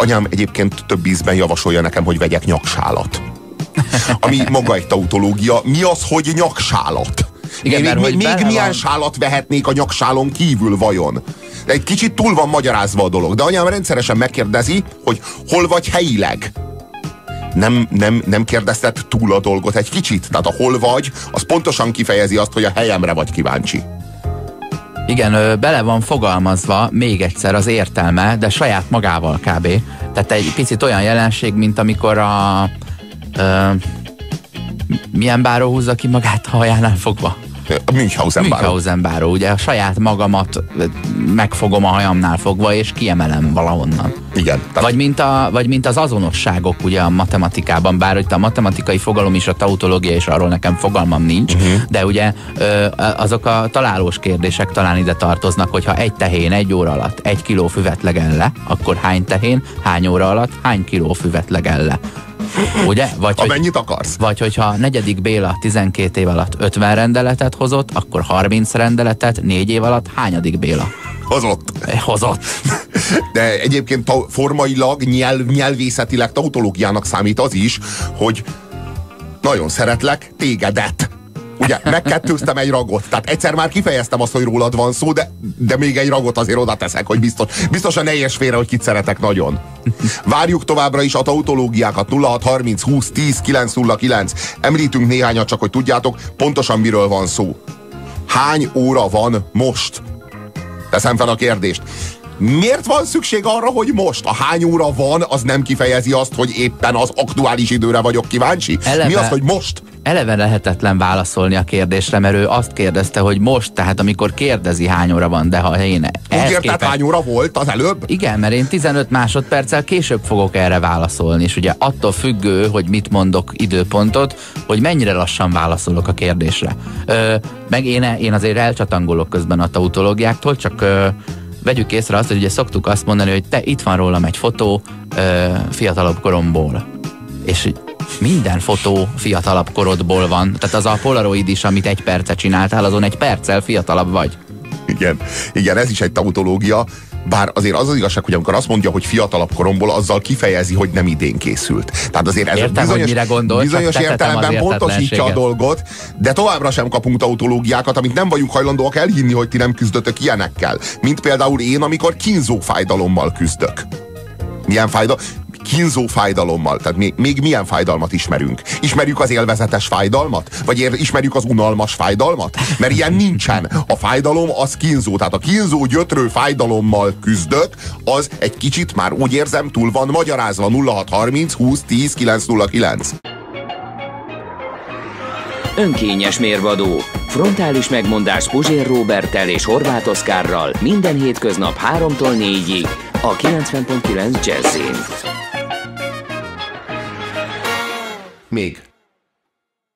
anyám egyébként több ízben javasolja nekem, hogy vegyek nyaksálat. Ami maga egy tautológia. Mi az, hogy nyaksálat? Igen, még milyen sálat vehetnék a nyaksálon kívül vajon? Egy kicsit túl van magyarázva a dolog, de anyám rendszeresen megkérdezi, hogy hol vagy helyileg. Nem kérdezted túl a dolgot egy kicsit? Tehát a hol vagy, az pontosan kifejezi azt, hogy a helyemre vagy kíváncsi. Igen, bele van fogalmazva még egyszer az értelme, de saját magával kb. Tehát egy picit olyan jelenség, mint amikor milyen báró húzza ki magát a hajánál fogva? A Münchhausen báró. Ugye a saját magamat megfogom a hajamnál fogva, és kiemelem valahonnan. Igen. Vagy mint az azonosságok ugye a matematikában, bár itt a matematikai fogalom is, a tautológia, és arról nekem fogalmam nincs, de ugye azok a találós kérdések talán ide tartoznak, hogyha egy tehén 1 óra alatt 1 kiló füvet legel le, akkor hány tehén, hány óra alatt hány kiló füvet legel le. Ugye? Amennyit akarsz. Vagy hogyha 4. Béla 12 év alatt 50 rendeletet hozott, akkor 30 rendeletet 4 év alatt hányadik Béla? Hozott. De egyébként formailag, nyelvészetileg tautológiának számít az is, hogy nagyon szeretlek tégedet. Ugye, megkettőztem egy ragot. Tehát egyszer már kifejeztem azt, hogy rólad van szó, de még egy ragot azért oda teszek, hogy biztosan ne érts félre, hogy kit szeretek nagyon. Várjuk továbbra is a tautológiákat. 0630 20 10 909. Említünk néhányat, csak hogy tudjátok, pontosan miről van szó. Hány óra van most? Teszem fel a kérdést. Miért van szükség arra, hogy most? A hány óra van, az nem kifejezi azt, hogy éppen az aktuális időre vagyok kíváncsi? Mi az, hogy most? Eleve lehetetlen válaszolni a kérdésre, mert ő azt kérdezte, hogy most, tehát amikor kérdezi, hány óra van, de ha én... Úgy érted, hány óra volt az előbb? Igen, mert én 15 másodperccel később fogok erre válaszolni, és ugye attól függő, hogy mit mondok időpontot, hogy mennyire lassan válaszolok a kérdésre. Meg én azért elcsatangolok közben a tautológiáktól, csak... vegyük észre azt, hogy ugye szoktuk azt mondani, hogy itt van rólam egy fotó fiatalabb koromból. És minden fotó fiatalabb korodból van. Tehát az a polaroid is, amit 1 perce csináltál, azon 1 perccel fiatalabb vagy. Igen, ez is egy tautológia. Bár azért az igazság, hogy amikor azt mondja, hogy fiatalabb koromból, azzal kifejezi, hogy nem idén készült. Tehát azért ez értem, bizonyos értelemben pontosítja a dolgot, de továbbra sem kapunk tautológiákat, amit nem vagyunk hajlandóak elhinni, hogy ti nem küzdötök ilyenekkel. Mint például én, amikor kínzó fájdalommal küzdök. Milyen fájdalom? Kínzó fájdalommal. Tehát még milyen fájdalmat ismerünk? Ismerjük az élvezetes fájdalmat? Vagy ismerjük az unalmas fájdalmat? Mert ilyen nincsen. A fájdalom az kínzó. Tehát a kínzó gyötrő fájdalommal küzdök, az egy kicsit már úgy érzem túl van magyarázva. 0630 20 10 909. Önkényes mérvadó. Frontális megmondás Puzsér Róberttel és Horváth Oszkárral minden hétköznap 3-tól 4-ig a 90.9 Jazzin. Még